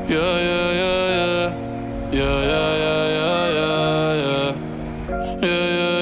Yeah, yeah, yeah, yeah. Yeah, yeah, yeah, yeah, yeah, yeah. Yeah, yeah,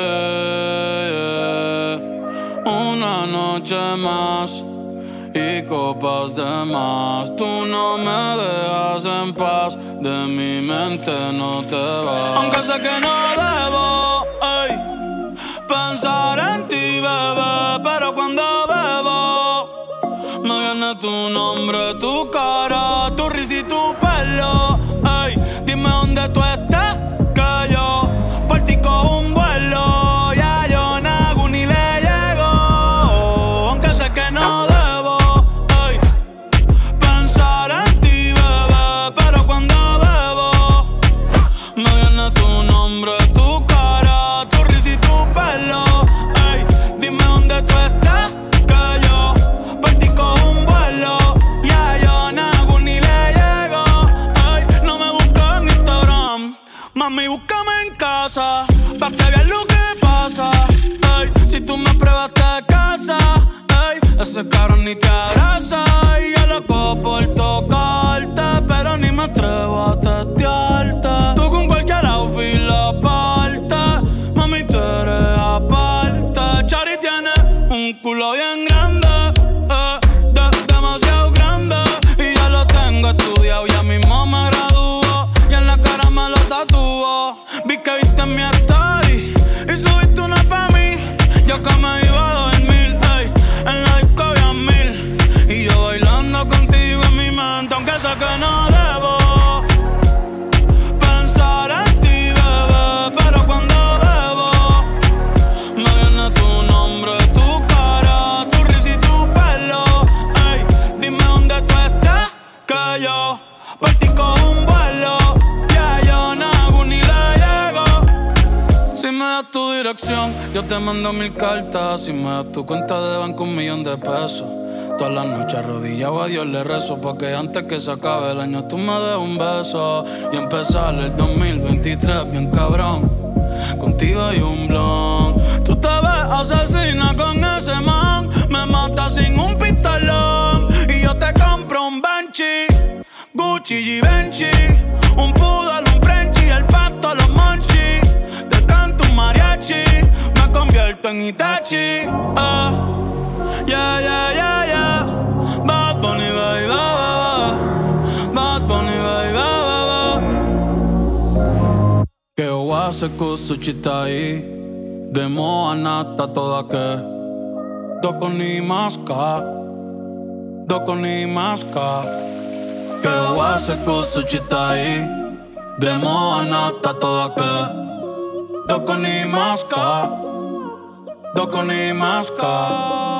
yeah, yeah. Una noche más y copas de más. Tú no me dejas en paz, de mi mente no te vas. Aunque sé que no debo, ey, pensar en ti, bebé, pero cuando bebo me viene tu nombre, tu cara, tu risa y tu pelo. Ey, dime dónde tú estás, que yo por ti cojo un vuelo. Ya yo nago ni le llego, aunque sé que no debo, ey, pensar en ti, bebé, pero cuando bebo me viene tu nombre, tu cara, tu risa y tu pelo. Ey, dime dónde tú estás, que yo por ti cojo un vuelo. Ya yo nago ni le llego. Ey, no me busques en Instagram, mami, búscame en casa, pa' que veas lo que pasa. Ey, si tú me pruebas te casa, ey, ese cabrón ni te abraza. Y yo loco por tocarte, pero ni me atrevo a testearte. Tú con cualquier outfit la parte, mami, tú eres aparte. Chari tiene un culo bien grande, demasiado grande, y ya lo tengo estudiado, ya mismo me gradúo, y en la cara me lo tatúo. Vi que viste en mi story y subiste una pa' mí, yo que me iba a dormir, ey, en la disco había 1000, y yo bailando contigo en mi mente, aunque sé que no debo pensar en ti, bebé, pero cuando bebo me viene tu nombre, tu cara, tu risa y tu pelo. Ey, dime dónde tú estás, que yo por ti cojo un vuelo. Ya yo nago ni le llego. Si me das tu dirección, yo te mando 1000 cartas. Si me das tu cuenta de banco, 1.000.000 de pesos. Todas las noches arrodillado a Dios le rezo, porque antes que se acabe el año tú me des un beso y empezar el 2023 bien cabrón. Contigo hay un blon. Tú te ves asesina con ese man, me matas sin un pistolón. Y yo te compro un Banshee, Gucci, Givenchy, un poodle, un Frenchie, el pasto, los monchis. Te canto un mariachi, me convierto en Itachi. Yeah, yeah, yeah, yeah. Bad Bunny, baby, Bad Bunny, baby, che ho se kusu chitai demo anata toda ke doko ni maska che ho se kusu chitai demo anata toda ke doko ni maska